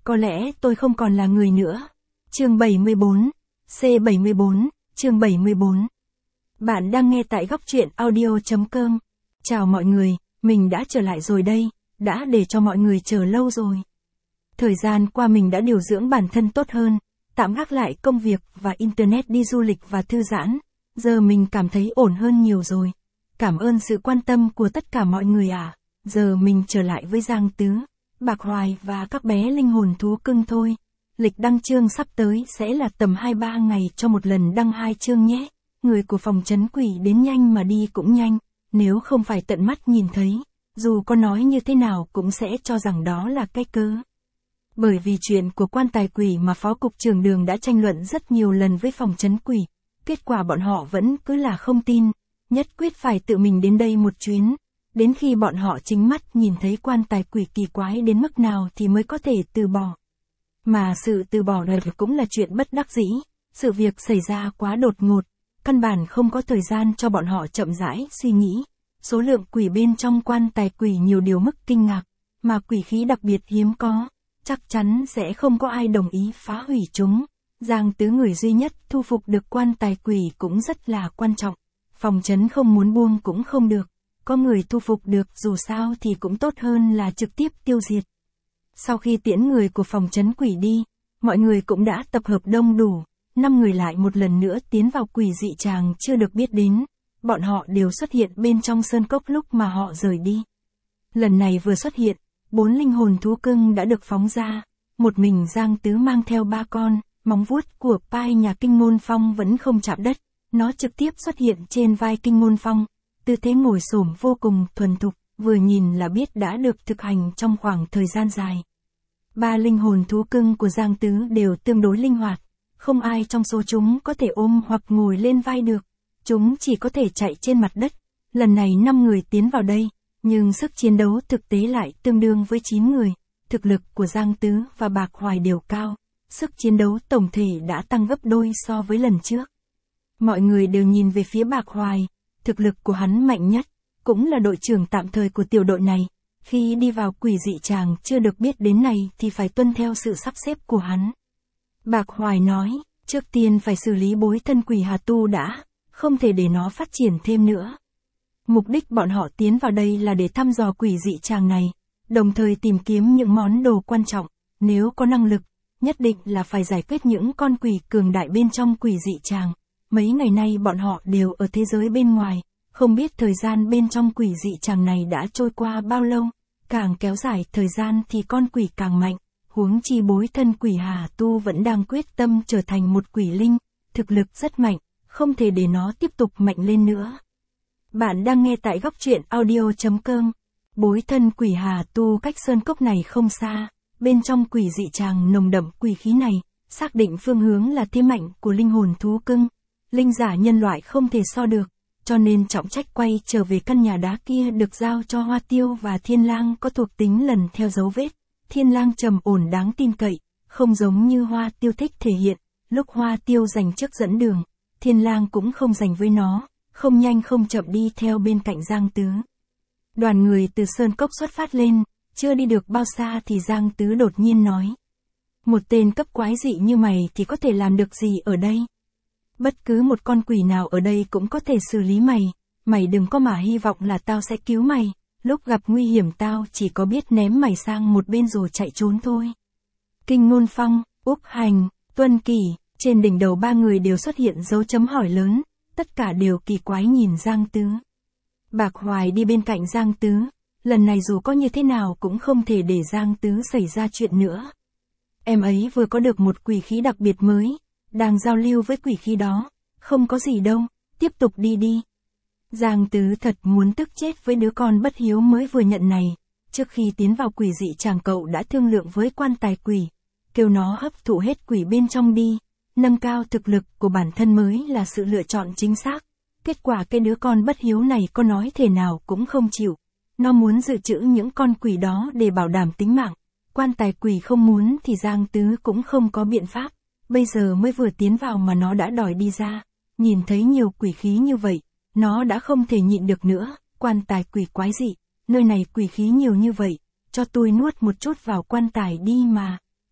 Có lẽ tôi không còn là người nữa. Chương 74, C74, chương 74. Bạn đang nghe tại góc truyện audio.com. Chào mọi người, mình đã trở lại rồi đây, đã để cho mọi người chờ lâu rồi. Thời gian qua mình đã điều dưỡng bản thân tốt hơn, tạm gác lại công việc và internet đi du lịch và thư giãn. Giờ mình cảm thấy ổn hơn nhiều rồi. Cảm ơn sự quan tâm của tất cả mọi người ạ. Giờ mình trở lại với Giang Tứ, Bạc Hoài và các bé linh hồn thú cưng thôi. Lịch đăng chương sắp tới sẽ là tầm 2-3 ngày cho một lần đăng 2 chương nhé. Người của phòng trấn quỷ đến nhanh mà đi cũng nhanh, nếu không phải tận mắt nhìn thấy, dù có nói như thế nào cũng sẽ cho rằng đó là cái cớ. Bởi vì chuyện của quan tài quỷ mà Phó Cục trưởng Đường đã tranh luận rất nhiều lần với phòng trấn quỷ, kết quả bọn họ vẫn cứ là không tin, nhất quyết phải tự mình đến đây một chuyến. Đến khi bọn họ chính mắt nhìn thấy quan tài quỷ kỳ quái đến mức nào thì mới có thể từ bỏ. Mà sự từ bỏ này cũng là chuyện bất đắc dĩ, sự việc xảy ra quá đột ngột, căn bản không có thời gian cho bọn họ chậm rãi suy nghĩ. Số lượng quỷ bên trong quan tài quỷ nhiều điều mức kinh ngạc, mà quỷ khí đặc biệt hiếm có, chắc chắn sẽ không có ai đồng ý phá hủy chúng. Giang Tứ người duy nhất thu phục được quan tài quỷ cũng rất là quan trọng. Phòng trấn không muốn buông cũng không được. Có người thu phục được dù sao thì cũng tốt hơn là trực tiếp tiêu diệt. Sau khi tiễn người của phòng trấn quỷ đi, mọi người cũng đã tập hợp đông đủ. 5 người lại một lần nữa tiến vào quỷ dị tràng chưa được biết đến. Bọn họ đều xuất hiện bên trong sơn cốc lúc mà họ rời đi. Lần này vừa xuất hiện, 4 linh hồn thú cưng đã được phóng ra. Một mình Giang Tứ mang theo 3 con, móng vuốt của Pai nhà Kinh Môn Phong vẫn không chạm đất. Nó trực tiếp xuất hiện trên vai Kinh Môn Phong. Tư thế ngồi xổm vô cùng thuần thục, vừa nhìn là biết đã được thực hành trong khoảng thời gian dài. 3 linh hồn thú cưng của Giang Tứ đều tương đối linh hoạt, không ai trong số chúng có thể ôm hoặc ngồi lên vai được, chúng chỉ có thể chạy trên mặt đất. Lần này 5 người tiến vào đây, nhưng sức chiến đấu thực tế lại tương đương với 9 người, thực lực của Giang Tứ và Bạc Hoài đều cao, sức chiến đấu tổng thể đã tăng gấp đôi so với lần trước. Mọi người đều nhìn về phía Bạc Hoài. Thực lực của hắn mạnh nhất, cũng là đội trưởng tạm thời của tiểu đội này. Khi đi vào quỷ dị tràng chưa được biết đến này thì phải tuân theo sự sắp xếp của hắn. Bạc Hoài nói, trước tiên phải xử lý bối thân quỷ Hà Tu đã, không thể để nó phát triển thêm nữa. Mục đích bọn họ tiến vào đây là để thăm dò quỷ dị tràng này, đồng thời tìm kiếm những món đồ quan trọng, nếu có năng lực, nhất định là phải giải quyết những con quỷ cường đại bên trong quỷ dị tràng. Mấy ngày nay bọn họ đều ở thế giới bên ngoài, không biết thời gian bên trong quỷ dị tràng này đã trôi qua bao lâu, càng kéo dài thời gian thì con quỷ càng mạnh, huống chi bối thân quỷ Hà Tu vẫn đang quyết tâm trở thành một quỷ linh, thực lực rất mạnh, không thể để nó tiếp tục mạnh lên nữa. Bạn đang nghe tại góc truyện audio.com. Bối thân quỷ Hà Tu cách sơn cốc này không xa, bên trong quỷ dị tràng nồng đậm quỷ khí này, xác định phương hướng là thế mạnh của linh hồn thú cưng. Linh giả nhân loại không thể so được, cho nên trọng trách quay trở về căn nhà đá kia được giao cho Hoa Tiêu và Thiên Lang có thuộc tính lần theo dấu vết. Thiên Lang trầm ổn đáng tin cậy, không giống như Hoa Tiêu thích thể hiện, lúc Hoa Tiêu giành chức dẫn đường, Thiên Lang cũng không giành với nó, không nhanh không chậm đi theo bên cạnh Giang Tứ. Đoàn người từ sơn cốc xuất phát lên, chưa đi được bao xa thì Giang Tứ đột nhiên nói. Một tên cấp quái dị như mày thì có thể làm được gì ở đây? Bất cứ một con quỷ nào ở đây cũng có thể xử lý mày, mày đừng có mà hy vọng là tao sẽ cứu mày, lúc gặp nguy hiểm tao chỉ có biết ném mày sang một bên rồi chạy trốn thôi. Kinh Ngôn Phong, Úc Hành, Tuân Kỳ, trên đỉnh đầu 3 người đều xuất hiện dấu chấm hỏi lớn, tất cả đều kỳ quái nhìn Giang Tứ. Bạc Hoài đi bên cạnh Giang Tứ, lần này dù có như thế nào cũng không thể để Giang Tứ xảy ra chuyện nữa. Em ấy vừa có được một quỷ khí đặc biệt mới, đang giao lưu với quỷ khí đó, không có gì đâu, tiếp tục đi đi. Giang Tứ thật muốn tức chết với đứa con bất hiếu mới vừa nhận này, trước khi tiến vào quỷ dị tràng cậu đã thương lượng với quan tài quỷ, kêu nó hấp thụ hết quỷ bên trong đi, nâng cao thực lực của bản thân mới là sự lựa chọn chính xác. Kết quả cái đứa con bất hiếu này có nói thế nào cũng không chịu, nó muốn dự trữ những con quỷ đó để bảo đảm tính mạng, quan tài quỷ không muốn thì Giang Tứ cũng không có biện pháp. Bây giờ mới vừa tiến vào mà nó đã đòi đi ra, nhìn thấy nhiều quỷ khí như vậy, nó đã không thể nhịn được nữa, quan tài quỷ quái dị, nơi này quỷ khí nhiều như vậy, cho tôi nuốt một chút vào quan tài đi mà.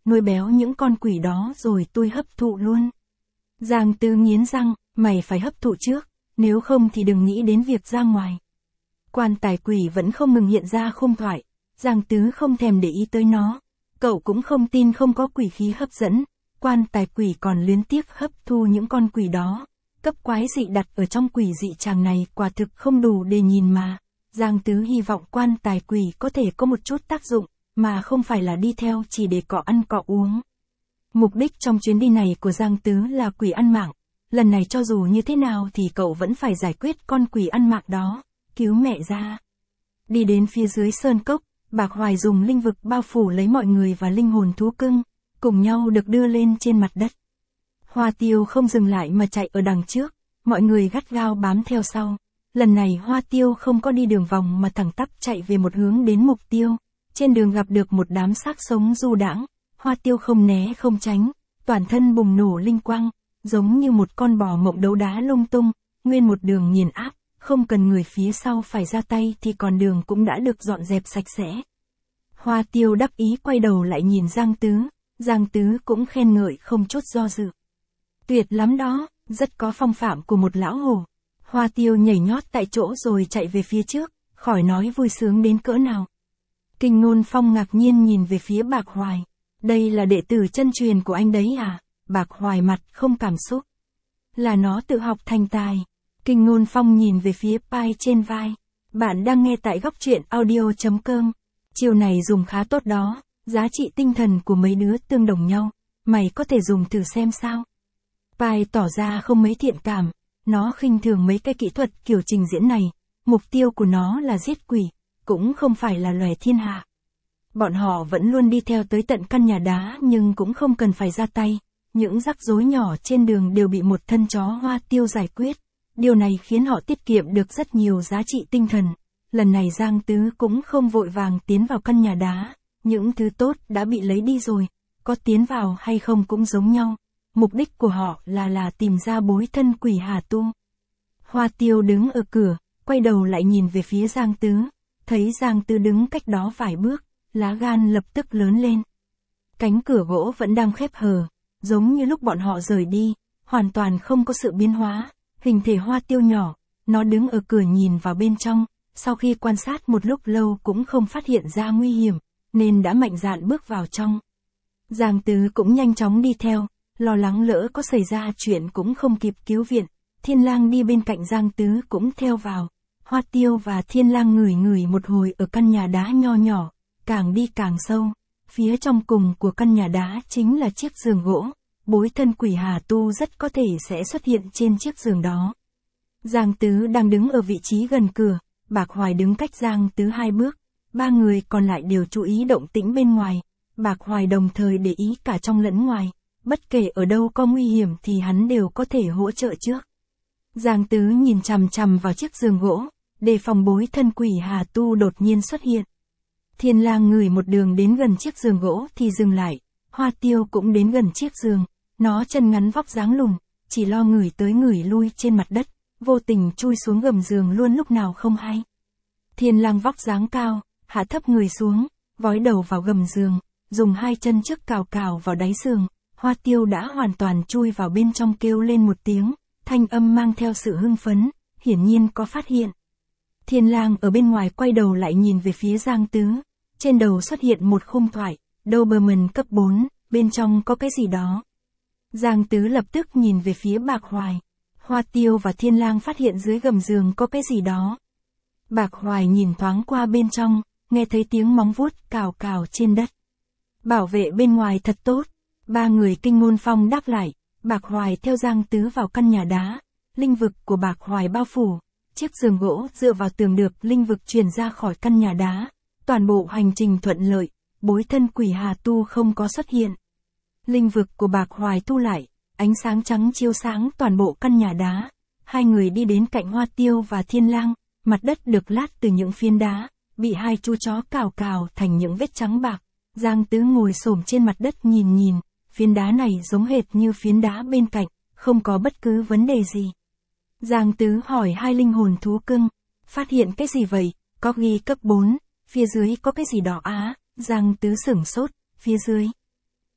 nuôi béo những con quỷ đó rồi tôi hấp thụ luôn. Giang Tứ nghiến răng, mày phải hấp thụ trước, nếu không thì đừng nghĩ đến việc ra ngoài. Quan tài quỷ vẫn không ngừng hiện ra khung thoại, Giang Tứ không thèm để ý tới nó. Cậu cũng không tin không có quỷ khí hấp dẫn, quan tài quỷ còn luyến tiếc hấp thu những con quỷ đó. Cấp quái dị đặt ở trong quỷ dị tràng này quả thực không đủ để nhìn mà. Giang Tứ hy vọng quan tài quỷ có thể có một chút tác dụng, mà không phải là đi theo chỉ để cọ ăn cọ uống. Mục đích trong chuyến đi này của Giang Tứ là quỷ ăn mạng. Lần này cho dù như thế nào thì cậu vẫn phải giải quyết con quỷ ăn mạng đó, cứu mẹ ra. Đi đến phía dưới sơn cốc, Bạc Hoài dùng linh vực bao phủ lấy mọi người và linh hồn thú cưng, cùng nhau được đưa lên trên mặt đất. Hoa Tiêu không dừng lại mà chạy ở đằng trước, mọi người gắt gao bám theo sau. Lần này Hoa Tiêu không có đi đường vòng mà thẳng tắp chạy về một hướng đến mục tiêu. Trên đường gặp được một đám xác sống du đãng, Hoa Tiêu không né không tránh, toàn thân bùng nổ linh quang, giống như một con bò mộng đấu đá lung tung, nguyên một đường nghiền áp, không cần người phía sau phải ra tay thì con đường cũng đã được dọn dẹp sạch sẽ. Hoa Tiêu đắc ý quay đầu lại nhìn Giang Tứ cũng khen ngợi không chút do dự. Tuyệt lắm đó, rất có phong phạm của một lão hổ. Hoa Tiêu nhảy nhót tại chỗ rồi chạy về phía trước, khỏi nói vui sướng đến cỡ nào. Kinh Ngôn Phong ngạc nhiên nhìn về phía Bạc Hoài. Đây là đệ tử chân truyền của anh đấy à? Bạc Hoài mặt không cảm xúc. Là nó tự học thành tài. Kinh Ngôn Phong nhìn về phía pai trên vai. Bạn đang nghe tại góc truyện audio.com. Chiều này dùng khá tốt đó, giá trị tinh thần của mấy đứa tương đồng nhau. Mày có thể dùng thử xem sao? Pai tỏ ra không mấy thiện cảm. Nó khinh thường mấy cái kỹ thuật kiểu trình diễn này. Mục tiêu của nó là giết quỷ, cũng không phải là lòe thiên hạ. Bọn họ vẫn luôn đi theo tới tận căn nhà đá nhưng cũng không cần phải ra tay. Những rắc rối nhỏ trên đường đều bị một thân chó Hoa Tiêu giải quyết. Điều này khiến họ tiết kiệm được rất nhiều giá trị tinh thần. Lần này Giang Tứ cũng không vội vàng tiến vào căn nhà đá. Những thứ tốt đã bị lấy đi rồi, có tiến vào hay không cũng giống nhau. Mục đích của họ là tìm ra bối thân quỷ Hà Tu. Hoa Tiêu đứng ở cửa, quay đầu lại nhìn về phía Giang Tứ. Thấy Giang Tứ đứng cách đó vài bước, lá gan lập tức lớn lên. Cánh cửa gỗ vẫn đang khép hờ, giống như lúc bọn họ rời đi, hoàn toàn không có sự biến hóa. Hình thể Hoa Tiêu nhỏ, nó đứng ở cửa nhìn vào bên trong, sau khi quan sát một lúc lâu cũng không phát hiện ra nguy hiểm, nên đã mạnh dạn bước vào trong. Giang Tứ cũng nhanh chóng đi theo, lo lắng lỡ có xảy ra chuyện cũng không kịp cứu viện. Thiên Lang đi bên cạnh Giang Tứ cũng theo vào. Hoa Tiêu và Thiên Lang ngửi một hồi ở căn nhà đá nho nhỏ, càng đi càng sâu. Phía trong cùng của căn nhà đá chính là chiếc giường gỗ, bối thân quỷ Hà Tu rất có thể sẽ xuất hiện trên chiếc giường đó. Giang Tứ đang đứng ở vị trí gần cửa, Bạc Hoài đứng cách Giang Tứ 2 bước, 3 người còn lại đều chú ý động tĩnh bên ngoài. Bạc Hoài đồng thời để ý cả trong lẫn ngoài, bất kể ở đâu có nguy hiểm thì hắn đều có thể hỗ trợ trước. Giang Tứ nhìn chằm chằm vào chiếc giường gỗ, đề phòng bối thân quỷ Hà Tu đột nhiên xuất hiện. Thiên Lang ngửi một đường đến gần chiếc giường gỗ thì dừng lại, Hoa Tiêu cũng đến gần chiếc giường, nó chân ngắn vóc dáng lùn, chỉ lo ngửi tới ngửi lui trên mặt đất, vô tình chui xuống gầm giường luôn lúc nào không hay. Thiên Lang vóc dáng cao, hạ thấp người xuống, vói đầu vào gầm giường, dùng 2 chân trước cào cào vào đáy giường. Hoa Tiêu đã hoàn toàn chui vào bên trong kêu lên một tiếng, thanh âm mang theo sự hưng phấn, hiển nhiên có phát hiện. Thiên Lang ở bên ngoài quay đầu lại nhìn về phía Giang Tứ, trên đầu xuất hiện một khung thoại, Doberman cấp 4, bên trong có cái gì đó. Giang Tứ lập tức nhìn về phía Bạc Hoài. Hoa Tiêu và Thiên Lang phát hiện dưới gầm giường có cái gì đó. Bạc Hoài nhìn thoáng qua bên trong, nghe thấy tiếng móng vuốt cào cào trên đất. Bảo vệ bên ngoài thật tốt. 3 người Kinh Ngôn Phong đáp lại. Bạc Hoài theo Giang Tứ vào căn nhà đá. Linh vực của Bạc Hoài bao phủ. Chiếc giường gỗ dựa vào tường được linh vực truyền ra khỏi căn nhà đá. Toàn bộ hành trình thuận lợi, bối thân quỷ Hà Tu không có xuất hiện. Linh vực của Bạc Hoài thu lại, ánh sáng trắng chiếu sáng toàn bộ căn nhà đá. 2 người đi đến cạnh Hoa Tiêu và Thiên Lang, mặt đất được lát từ những phiến đá, bị 2 chú chó cào cào thành những vết trắng bạc. Giang Tứ ngồi xổm trên mặt đất nhìn, phiến đá này giống hệt như phiến đá bên cạnh, không có bất cứ vấn đề gì. Giang Tứ hỏi 2 linh hồn thú cưng, phát hiện cái gì vậy, có ghi cấp 4, phía dưới có cái gì đó á, Giang Tứ sửng sốt, phía dưới.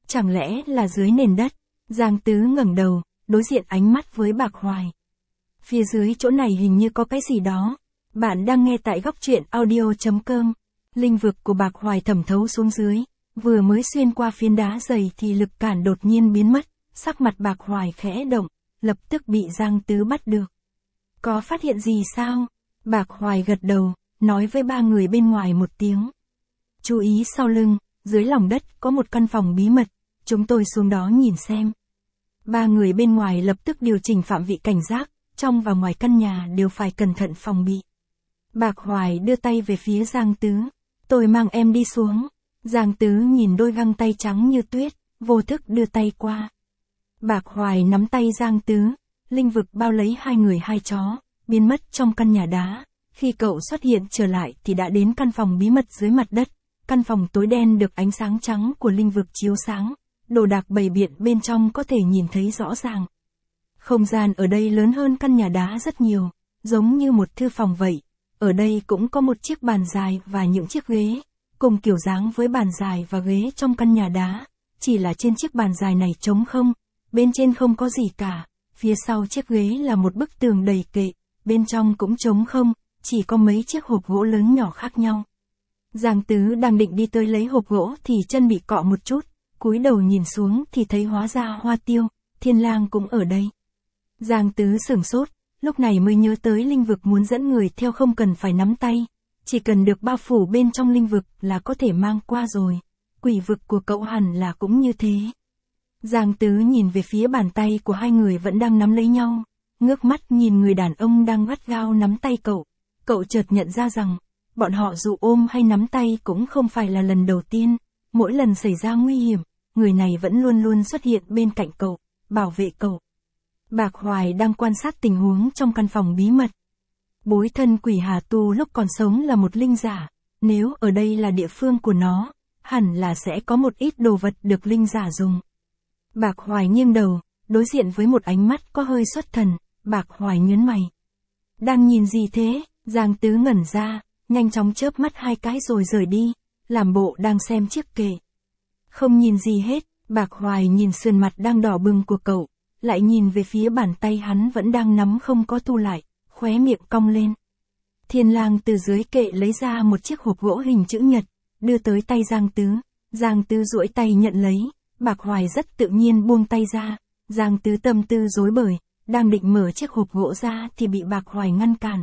Chẳng lẽ là dưới nền đất? Giang Tứ ngẩng đầu, đối diện ánh mắt với Bạc Hoài. Phía dưới chỗ này hình như có cái gì đó. Bạn đang nghe tại góc truyện audio.com. Linh vực của Bạc Hoài thẩm thấu xuống dưới, vừa mới xuyên qua phiến đá dày thì lực cản đột nhiên biến mất, sắc mặt Bạc Hoài khẽ động, lập tức bị Giang Tứ bắt được. Có phát hiện gì sao? Bạc Hoài gật đầu, nói với ba người bên ngoài một tiếng. Chú ý sau lưng, dưới lòng đất có một căn phòng bí mật, chúng tôi xuống đó nhìn xem. Ba người bên ngoài lập tức điều chỉnh phạm vị cảnh giác, trong và ngoài căn nhà đều phải cẩn thận phòng bị. Bạc Hoài đưa tay về phía Giang Tứ. Tôi mang em đi xuống. Giang Tứ nhìn đôi găng tay trắng như tuyết, vô thức đưa tay qua. Bạc Hoài nắm tay Giang Tứ, linh vực bao lấy hai người hai chó, biến mất trong căn nhà đá. Khi cậu xuất hiện trở lại thì đã đến căn phòng bí mật dưới mặt đất. Căn phòng tối đen được ánh sáng trắng của linh vực chiếu sáng, đồ đạc bày biện bên trong có thể nhìn thấy rõ ràng. Không gian ở đây lớn hơn căn nhà đá rất nhiều, giống như một thư phòng vậy. Ở đây cũng có một chiếc bàn dài và những chiếc ghế, cùng kiểu dáng với bàn dài và ghế trong căn nhà đá. Chỉ là trên chiếc bàn dài này trống không, bên trên không có gì cả. Phía sau chiếc ghế là một bức tường đầy kệ, bên trong cũng trống không, chỉ có mấy chiếc hộp gỗ lớn nhỏ khác nhau. Giang Tứ đang định đi tới lấy hộp gỗ thì chân bị cọ một chút, cúi đầu nhìn xuống thì thấy hóa ra Hoa Tiêu, Thiên Lang cũng ở đây. Giang Tứ sửng sốt, lúc này mới nhớ tới linh vực muốn dẫn người theo không cần phải nắm tay, chỉ cần được bao phủ bên trong linh vực là có thể mang qua rồi. Quỷ vực của cậu hẳn là cũng như thế. Giang Tứ nhìn về phía bàn tay của hai người vẫn đang nắm lấy nhau, ngước mắt nhìn người đàn ông đang gắt gao nắm tay cậu. Cậu chợt nhận ra rằng, bọn họ dù ôm hay nắm tay cũng không phải là lần đầu tiên, mỗi lần xảy ra nguy hiểm, người này vẫn luôn luôn xuất hiện bên cạnh cậu, bảo vệ cậu. Bạc Hoài đang quan sát tình huống trong căn phòng bí mật. Bối thân quỷ Hà Tu lúc còn sống là một linh giả, nếu ở đây là địa phương của nó, hẳn là sẽ có một ít đồ vật được linh giả dùng. Bạc Hoài nghiêng đầu, đối diện với một ánh mắt có hơi xuất thần, Bạc Hoài nhớn mày. Đang nhìn gì thế? Giang Tứ ngẩn ra, nhanh chóng chớp mắt hai cái rồi rời đi, làm bộ đang xem chiếc kệ. Không nhìn gì hết, Bạc Hoài nhìn sườn mặt đang đỏ bừng của cậu, lại nhìn về phía bàn tay hắn vẫn đang nắm không có thu lại, khóe miệng cong lên. Thiên Lang từ dưới kệ lấy ra một chiếc hộp gỗ hình chữ nhật, đưa tới tay Giang Tứ. Giang Tứ duỗi tay nhận lấy, Bạc Hoài rất tự nhiên buông tay ra. Giang Tứ tâm tư rối bời, đang định mở chiếc hộp gỗ ra thì bị Bạc Hoài ngăn cản.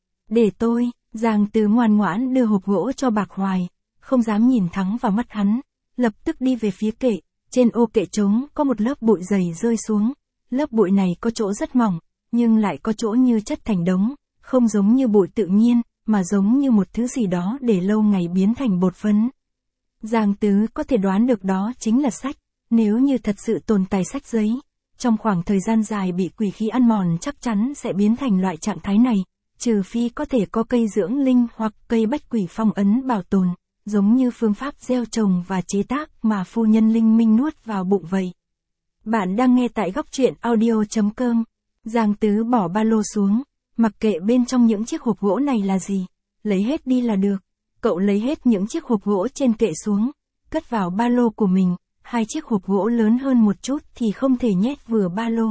Để tôi. Giang Tứ ngoan ngoãn đưa hộp gỗ cho Bạc Hoài, không dám nhìn thẳng vào mắt hắn, lập tức đi về phía kệ. Trên ô kệ trống có một lớp bụi dày rơi xuống, lớp bụi này có chỗ rất mỏng, nhưng lại có chỗ như chất thành đống, không giống như bụi tự nhiên, mà giống như một thứ gì đó để lâu ngày biến thành bột phấn. Giang Tứ có thể đoán được đó chính là sách, nếu như thật sự tồn tại sách giấy, trong khoảng thời gian dài bị quỷ khí ăn mòn chắc chắn sẽ biến thành loại trạng thái này. Trừ phi có thể có cây dưỡng linh hoặc cây bách quỷ phong ấn bảo tồn, giống như phương pháp gieo trồng và chế tác mà phu nhân Linh Minh nuốt vào bụng vậy. Bạn đang nghe tại góc truyện audio.com. Giang Tứ bỏ ba lô xuống, mặc kệ bên trong những chiếc hộp gỗ này là gì, lấy hết đi là được. Cậu lấy hết những chiếc hộp gỗ trên kệ xuống, cất vào ba lô của mình, hai chiếc hộp gỗ lớn hơn một chút thì không thể nhét vừa ba lô.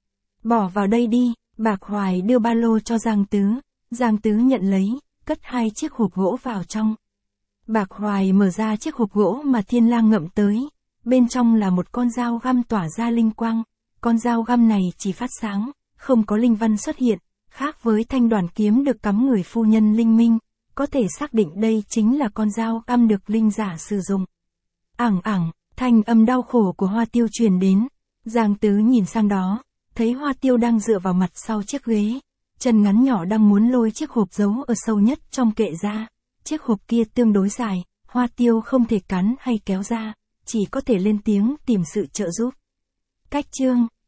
Bỏ vào đây đi. Bạc Hoài đưa ba lô cho Giang Tứ. Giang Tứ nhận lấy, cất hai chiếc hộp gỗ vào trong. Bạc Hoài mở ra chiếc hộp gỗ mà Thiên Lang ngậm tới. Bên trong là một con dao găm tỏa ra linh quang. Con dao găm này chỉ phát sáng, không có linh văn xuất hiện. Khác với thanh đoàn kiếm được cắm người phu nhân Linh Minh, có thể xác định đây chính là con dao găm được linh giả sử dụng. Ảng ảng, thanh âm đau khổ của Hoa Tiêu truyền đến. Giang Tứ nhìn sang đó, thấy Hoa Tiêu đang dựa vào mặt sau chiếc ghế, chân ngắn nhỏ đang muốn lôi chiếc hộp giấu ở sâu nhất trong kệ ra. Chiếc hộp kia tương đối dài, Hoa Tiêu không thể cắn hay kéo ra, chỉ có thể lên tiếng tìm sự trợ giúp. Cách chương